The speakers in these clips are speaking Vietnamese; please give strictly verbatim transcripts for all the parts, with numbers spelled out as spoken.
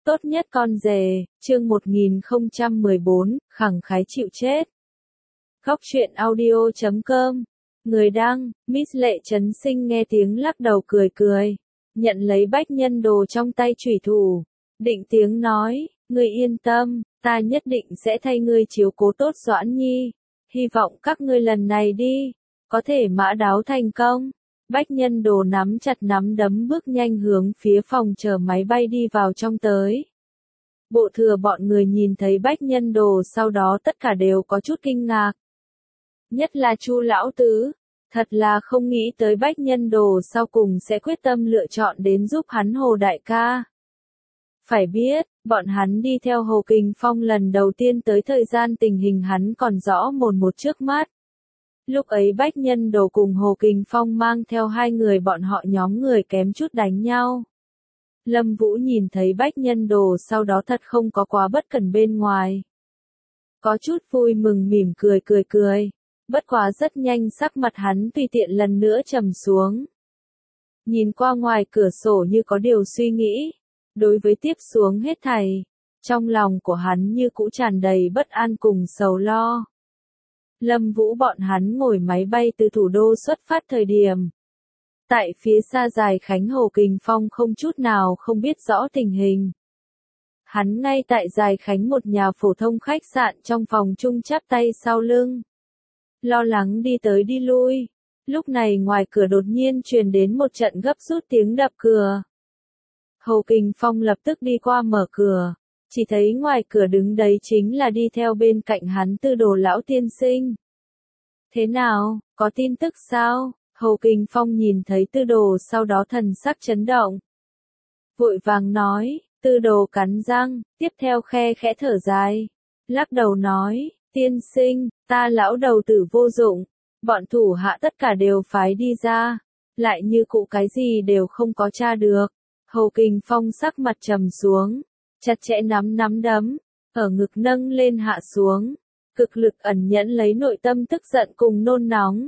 Tốt nhất con rể, chương một nghìn không trăm mười bốn, khẳng khái chịu chết. Góc truyện audio chấm com. Người đăng, Miss Lệ Trấn Sinh nghe tiếng lắc đầu cười cười. Nhận lấy bách nhân đồ trong tay chủy thủ. Định tiếng nói, ngươi yên tâm, ta nhất định sẽ thay ngươi chiếu cố tốt Doãn Nhi. Hy vọng các ngươi lần này đi, có thể mã đáo thành công. Bách nhân đồ nắm chặt nắm đấm bước nhanh hướng phía phòng chờ máy bay đi vào trong tới. Bộ thừa bọn người nhìn thấy bách nhân đồ sau đó tất cả đều có chút kinh ngạc. Nhất là Chu lão tứ, thật là không nghĩ tới bách nhân đồ sau cùng sẽ quyết tâm lựa chọn đến giúp hắn Hồ đại ca. Phải biết, bọn hắn đi theo Hồ Kình Phong lần đầu tiên tới thời gian tình hình hắn còn rõ mồn một trước mắt. Lúc ấy bách nhân đồ cùng Hồ Kình Phong mang theo hai người bọn họ nhóm người kém chút đánh nhau. Lâm Vũ nhìn thấy bách nhân đồ sau đó thật không có quá bất cẩn bên ngoài. Có chút vui mừng mỉm cười cười cười. Bất quá rất nhanh sắc mặt hắn tùy tiện lần nữa trầm xuống. Nhìn qua ngoài cửa sổ như có điều suy nghĩ. Đối với tiếp xuống hết thảy, trong lòng của hắn như cũ tràn đầy bất an cùng sầu lo. Lâm Vũ bọn hắn ngồi máy bay từ thủ đô xuất phát thời điểm. Tại phía xa Dài Khánh Hồ Kình Phong không chút nào không biết rõ tình hình. Hắn ngay tại Dài Khánh một nhà phổ thông khách sạn trong phòng chung chắp tay sau lưng. Lo lắng đi tới đi lui. Lúc này ngoài cửa đột nhiên truyền đến một trận gấp rút tiếng đập cửa. Hồ Kình Phong lập tức đi qua mở cửa. Chỉ thấy ngoài cửa đứng đấy chính là đi theo bên cạnh hắn Tư Đồ lão tiên sinh. Thế nào, có tin tức sao? Hồ Kình Phong nhìn thấy Tư Đồ sau đó thần sắc chấn động. Vội vàng nói, Tư Đồ cắn răng, tiếp theo khe khẽ thở dài. Lắc đầu nói, tiên sinh, ta lão đầu tử vô dụng. Bọn thủ hạ tất cả đều phái đi ra. Lại như cụ cái gì đều không có tra được. Hồ Kình Phong sắc mặt trầm xuống. Chặt chẽ nắm nắm đấm, ở ngực nâng lên hạ xuống, cực lực ẩn nhẫn lấy nội tâm tức giận cùng nôn nóng.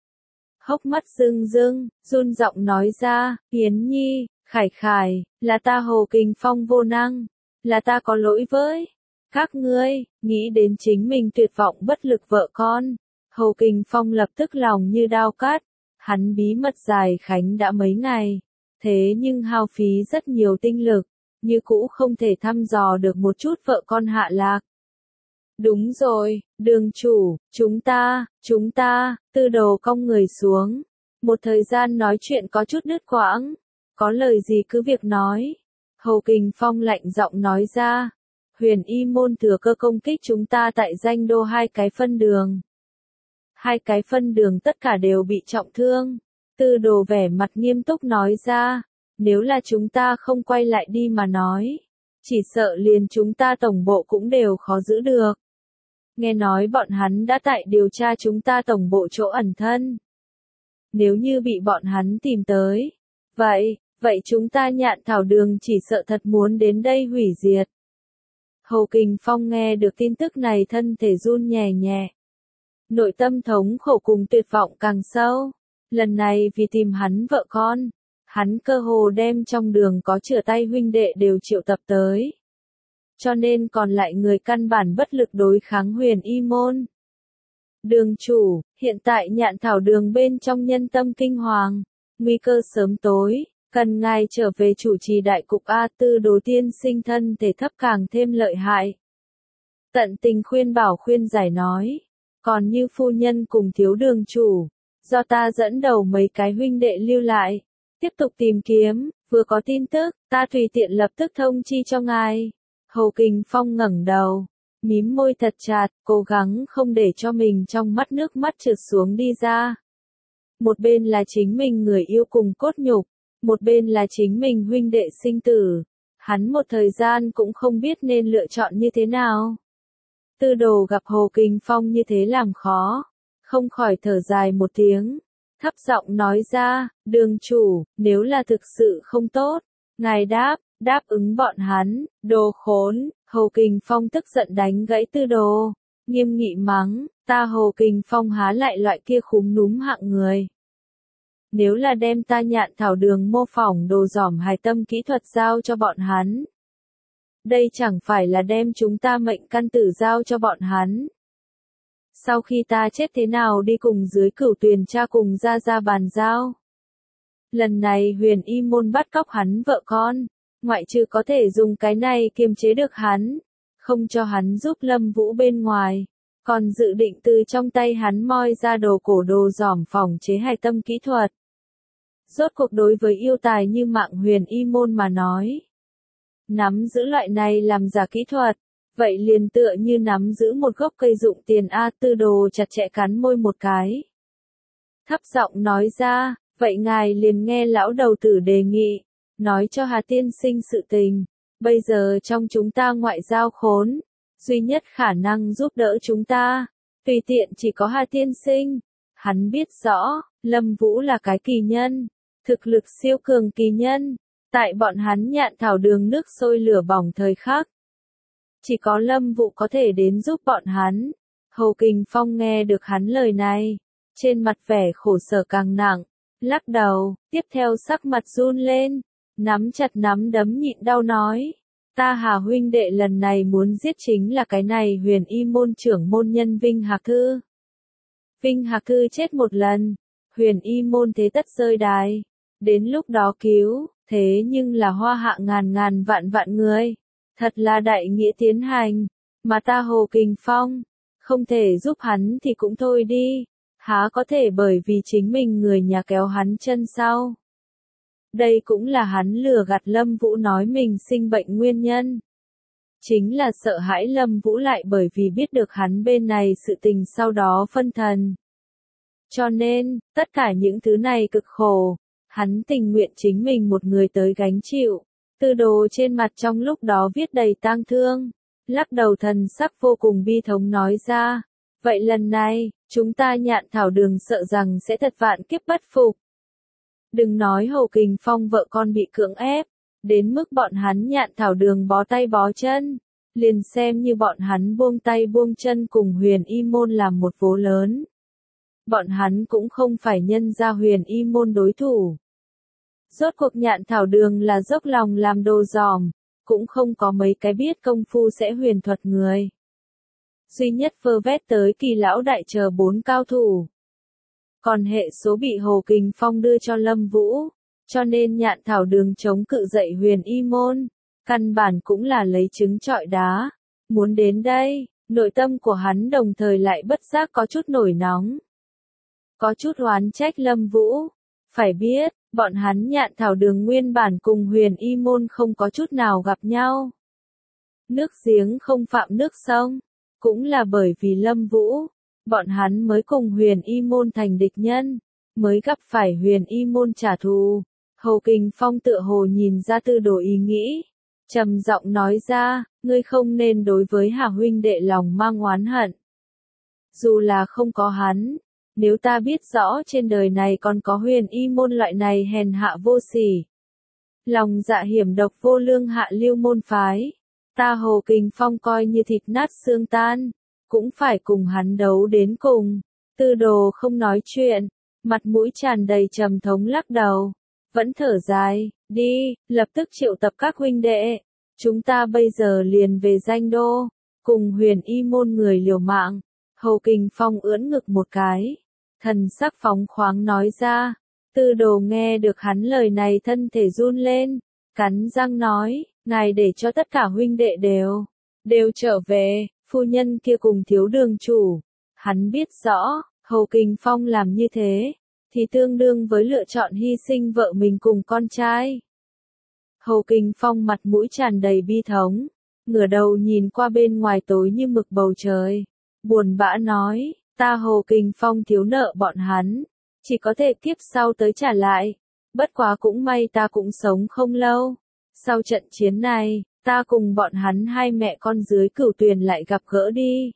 Hốc mắt rưng rưng, run giọng nói ra, Yến Nhi, Khải Khải, là ta Hồ Kình Phong vô năng, là ta có lỗi với các ngươi, nghĩ đến chính mình tuyệt vọng bất lực vợ con. Hồ Kình Phong lập tức lòng như đao cắt, hắn bí mật Dài Khánh đã mấy ngày, thế nhưng hao phí rất nhiều tinh lực. Như cũ không thể thăm dò được một chút vợ con hạ lạc. Đúng rồi, đường chủ, chúng ta, chúng ta, Tư Đồ cong người xuống. Một thời gian nói chuyện có chút đứt quãng. Có lời gì cứ việc nói. Hồ Kình Phong lạnh giọng nói ra. Huyền Y môn thừa cơ công kích chúng ta tại danh đô hai cái phân đường. Hai cái phân đường tất cả đều bị trọng thương. Tư Đồ vẻ mặt nghiêm túc nói ra. Nếu là chúng ta không quay lại đi mà nói, chỉ sợ liền chúng ta tổng bộ cũng đều khó giữ được. Nghe nói bọn hắn đã tại điều tra chúng ta tổng bộ chỗ ẩn thân. Nếu như bị bọn hắn tìm tới, vậy, vậy chúng ta Nhạn Thảo Đường chỉ sợ thật muốn đến đây hủy diệt. Hồ Kình Phong nghe được tin tức này thân thể run nhẹ nhẹ. Nội tâm thống khổ cùng tuyệt vọng càng sâu. Lần này vì tìm hắn vợ con. Hắn cơ hồ đem trong đường có chửa tay huynh đệ đều triệu tập tới. Cho nên còn lại người căn bản bất lực đối kháng Huyền Y môn. Đường chủ, hiện tại Nhạn Thảo Đường bên trong nhân tâm kinh hoàng. Nguy cơ sớm tối, cần ngài trở về chủ trì đại cục A Tư Đồ tiên sinh thân thể thấp càng thêm lợi hại. Tận tình khuyên bảo khuyên giải nói. Còn như phu nhân cùng thiếu đường chủ, do ta dẫn đầu mấy cái huynh đệ lưu lại. Tiếp tục tìm kiếm, vừa có tin tức, ta tùy tiện lập tức thông chi cho ngài. Hồ Kình Phong ngẩng đầu, mím môi thật chặt, cố gắng không để cho mình trong mắt nước mắt trượt xuống đi ra. Một bên là chính mình người yêu cùng cốt nhục, một bên là chính mình huynh đệ sinh tử. Hắn một thời gian cũng không biết nên lựa chọn như thế nào. Tư Đồ gặp Hồ Kình Phong như thế làm khó, không khỏi thở dài một tiếng. Thấp giọng nói ra, đường chủ, nếu là thực sự không tốt, ngài đáp, đáp ứng bọn hắn, đồ khốn. Hồ Kình Phong tức giận đánh gãy Tư Đồ, nghiêm nghị mắng, ta Hồ Kình Phong há lại loại kia khúm núm hạng người. Nếu là đem ta Nhạn Thảo Đường mô phỏng đồ dỏm hài tâm kỹ thuật giao cho bọn hắn, Đây chẳng phải là đem chúng ta mệnh căn tử giao cho bọn hắn. Sau khi ta chết thế nào đi cùng dưới cửu tuyền cha cùng ra ra bàn giao. Lần này huyền y môn bắt cóc hắn vợ con, ngoại trừ có thể dùng cái này kiềm chế được hắn, không cho hắn giúp Lâm Vũ bên ngoài, còn dự định từ trong tay hắn moi ra đồ cổ đồ giỏm phòng chế hài tâm kỹ thuật. Rốt cuộc đối với yêu tài như mạng huyền y môn mà nói, nắm giữ loại này làm giả kỹ thuật, vậy liền tựa như nắm giữ một gốc cây dụng tiền A. Tư Đồ chặt chẽ cắn môi một cái. Thấp giọng nói ra, vậy ngài liền nghe lão đầu tử đề nghị, nói cho Hà tiên sinh sự tình, bây giờ trong chúng ta ngoại giao khốn, duy nhất khả năng giúp đỡ chúng ta, tùy tiện chỉ có Hà tiên sinh. Hắn biết rõ, Lâm Vũ là cái kỳ nhân, thực lực siêu cường kỳ nhân, tại bọn hắn nhạn thảo đường nước sôi lửa bỏng thời khắc. Chỉ có Lâm Vũ có thể đến giúp bọn hắn. Hồ Kình Phong nghe được hắn lời này, trên mặt vẻ khổ sở càng nặng, lắc đầu, tiếp theo sắc mặt run lên, nắm chặt nắm đấm nhịn đau nói, ta Hà huynh đệ lần này muốn giết chính là cái này huyền y môn trưởng môn nhân Vinh Hạc Thư. Vinh Hạc Thư chết một lần, huyền y môn thế tất rơi đài, đến lúc đó cứu, thế nhưng là hoa hạ ngàn ngàn vạn vạn người, thật là đại nghĩa tiến hành, mà ta Hồ Kình Phong, không thể giúp hắn thì cũng thôi đi, há có thể bởi vì chính mình người nhà kéo hắn chân sau. Đây cũng là hắn lừa gạt Lâm Vũ nói mình sinh bệnh nguyên nhân. Chính là sợ hãi Lâm Vũ lại bởi vì biết được hắn bên này sự tình sau đó phân thần. Cho nên, tất cả những thứ này cực khổ, hắn tình nguyện chính mình một người tới gánh chịu. Tư Đồ trên mặt trong lúc đó viết đầy tang thương, lắc đầu thần sắc vô cùng bi thống nói ra, vậy lần này, chúng ta nhạn thảo đường sợ rằng sẽ thật vạn kiếp bất phục. Đừng nói Hồ Kình Phong vợ con bị cưỡng ép, đến mức bọn hắn nhạn thảo đường bó tay bó chân, liền xem như bọn hắn buông tay buông chân cùng huyền y môn làm một vố lớn. Bọn hắn cũng không phải nhân ra huyền y môn đối thủ. Rốt cuộc nhạn thảo đường là dốc lòng làm đồ giỏm, cũng không có mấy cái biết công phu sẽ huyền thuật người. Duy nhất vơ vét tới Kỳ lão đại chờ bốn cao thủ. Còn hệ số bị Hồ Kình Phong đưa cho Lâm Vũ, cho nên nhạn thảo đường chống cự dậy huyền y môn, căn bản cũng là lấy trứng trọi đá. Muốn đến đây, nội tâm của hắn đồng thời lại bất giác có chút nổi nóng. Có chút oán trách Lâm Vũ, phải biết, bọn hắn nhạn thảo đường nguyên bản cùng huyền y môn không có chút nào gặp nhau. Nước giếng không phạm nước sông, cũng là bởi vì Lâm Vũ, bọn hắn mới cùng huyền y môn thành địch nhân, mới gặp phải huyền y môn trả thù. Hồ Kình Phong tựa hồ nhìn ra Tư Đồ ý nghĩ, trầm giọng nói ra, ngươi không nên đối với Hà huynh đệ lòng mang oán hận. Dù là không có hắn, nếu ta biết rõ trên đời này còn có huyền y môn loại này hèn hạ vô sỉ, lòng dạ hiểm độc vô lương hạ lưu môn phái, ta Hồ Kình Phong coi như thịt nát xương tan, cũng phải cùng hắn đấu đến cùng. Tư Đồ không nói chuyện, mặt mũi tràn đầy trầm thống lắc đầu, vẫn thở dài, đi, lập tức triệu tập các huynh đệ, chúng ta bây giờ liền về Danh Đô, cùng huyền y môn người liều mạng. Hồ Kình Phong ưỡn ngực một cái, thần sắc phóng khoáng nói ra. Tư Đồ nghe được hắn lời này thân thể run lên, cắn răng nói, ngài để cho tất cả huynh đệ đều, đều trở về, phu nhân kia cùng thiếu đường chủ. Hắn biết rõ, Hồ Kình Phong làm như thế, thì tương đương với lựa chọn hy sinh vợ mình cùng con trai. Hồ Kình Phong mặt mũi tràn đầy bi thống, ngửa đầu nhìn qua bên ngoài tối như mực bầu trời, buồn bã nói, ta Hồ Kình Phong thiếu nợ bọn hắn, chỉ có thể kiếp sau tới trả lại, bất quá cũng may ta cũng sống không lâu. Sau trận chiến này, ta cùng bọn hắn hai mẹ con dưới cửu tuyền lại gặp gỡ đi.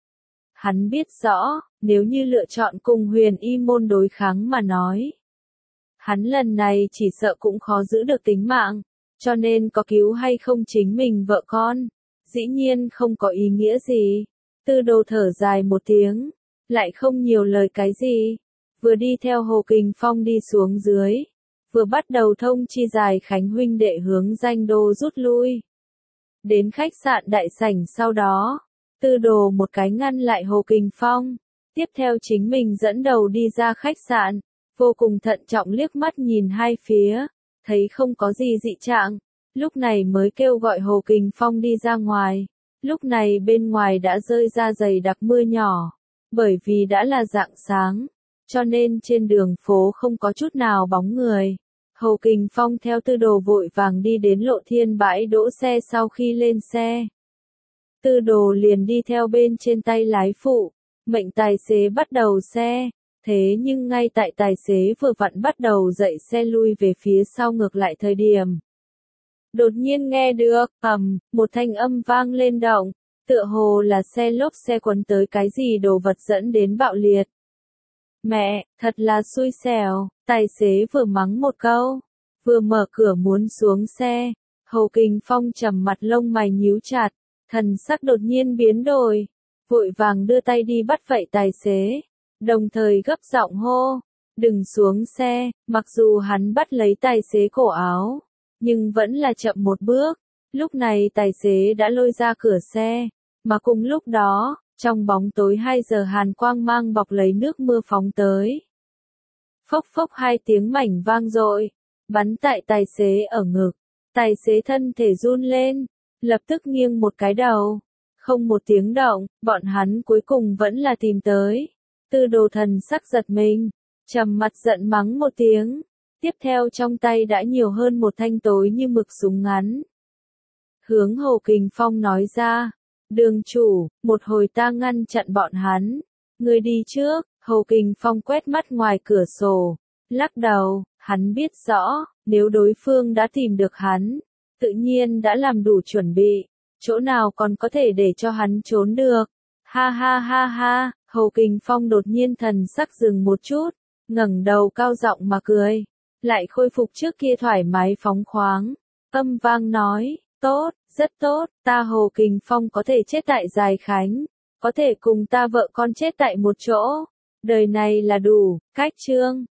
Hắn biết rõ, nếu như lựa chọn cùng huyền y môn đối kháng mà nói, hắn lần này chỉ sợ cũng khó giữ được tính mạng, cho nên có cứu hay không chính mình vợ con, dĩ nhiên không có ý nghĩa gì. Tư Đồ thở dài một tiếng, lại không nhiều lời cái gì, vừa đi theo Hồ Kình Phong đi xuống dưới, vừa bắt đầu thông chi Dài Khánh huynh đệ hướng Danh Đô rút lui. Đến khách sạn đại sảnh sau đó, Tư Đồ một cái ngăn lại Hồ Kình Phong, tiếp theo chính mình dẫn đầu đi ra khách sạn, vô cùng thận trọng liếc mắt nhìn hai phía, thấy không có gì dị trạng, lúc này mới kêu gọi Hồ Kình Phong đi ra ngoài. Lúc này bên ngoài đã rơi ra dày đặc mưa nhỏ, bởi vì đã là rạng sáng, cho nên trên đường phố không có chút nào bóng người. Hồ Kình Phong theo Tư Đồ vội vàng đi đến Lộ Thiên bãi đỗ xe. Sau khi lên xe, Tư Đồ liền đi theo bên trên tay lái phụ, mệnh tài xế bắt đầu xe. Thế nhưng ngay tại tài xế vừa vặn bắt đầu dậy xe lui về phía sau ngược lại thời điểm, đột nhiên nghe được, ầm, một thanh âm vang lên động, tựa hồ là xe lốp xe quấn tới cái gì đồ vật dẫn đến bạo liệt. Mẹ, thật là xui xẻo, tài xế vừa mắng một câu, vừa mở cửa muốn xuống xe. Hồ Kình Phong trầm mặt lông mày nhíu chặt, thần sắc đột nhiên biến đổi, vội vàng đưa tay đi bắt vậy tài xế, đồng thời gấp giọng hô, đừng xuống xe. Mặc dù hắn bắt lấy tài xế cổ áo, nhưng vẫn là chậm một bước. Lúc này tài xế đã lôi ra cửa xe, mà cùng lúc đó, trong bóng tối hai giờ hàn quang mang bọc lấy nước mưa phóng tới. Phốc phốc hai tiếng mảnh vang dội, bắn tại tài xế ở ngực. Tài xế thân thể run lên, lập tức nghiêng một cái đầu. Không một tiếng động, bọn hắn cuối cùng vẫn là tìm tới. Tư Đồ thần sắc giật mình, trầm mặt giận mắng một tiếng. Tiếp theo trong tay đã nhiều hơn một thanh tối như mực súng ngắn. Hướng Hồ Kình Phong nói ra, đường chủ, một hồi ta ngăn chặn bọn hắn. Người đi trước. Hồ Kình Phong quét mắt ngoài cửa sổ, lắc đầu, hắn biết rõ, nếu đối phương đã tìm được hắn, tự nhiên đã làm đủ chuẩn bị, chỗ nào còn có thể để cho hắn trốn được. Ha ha ha ha, Hồ Kình Phong đột nhiên thần sắc dừng một chút, ngẩng đầu cao giọng mà cười, lại khôi phục trước kia thoải mái phóng khoáng, âm vang nói, tốt, rất tốt, ta Hồ Kình Phong có thể chết tại Dài Khánh, có thể cùng ta vợ con chết tại một chỗ, đời này là đủ. Cách chương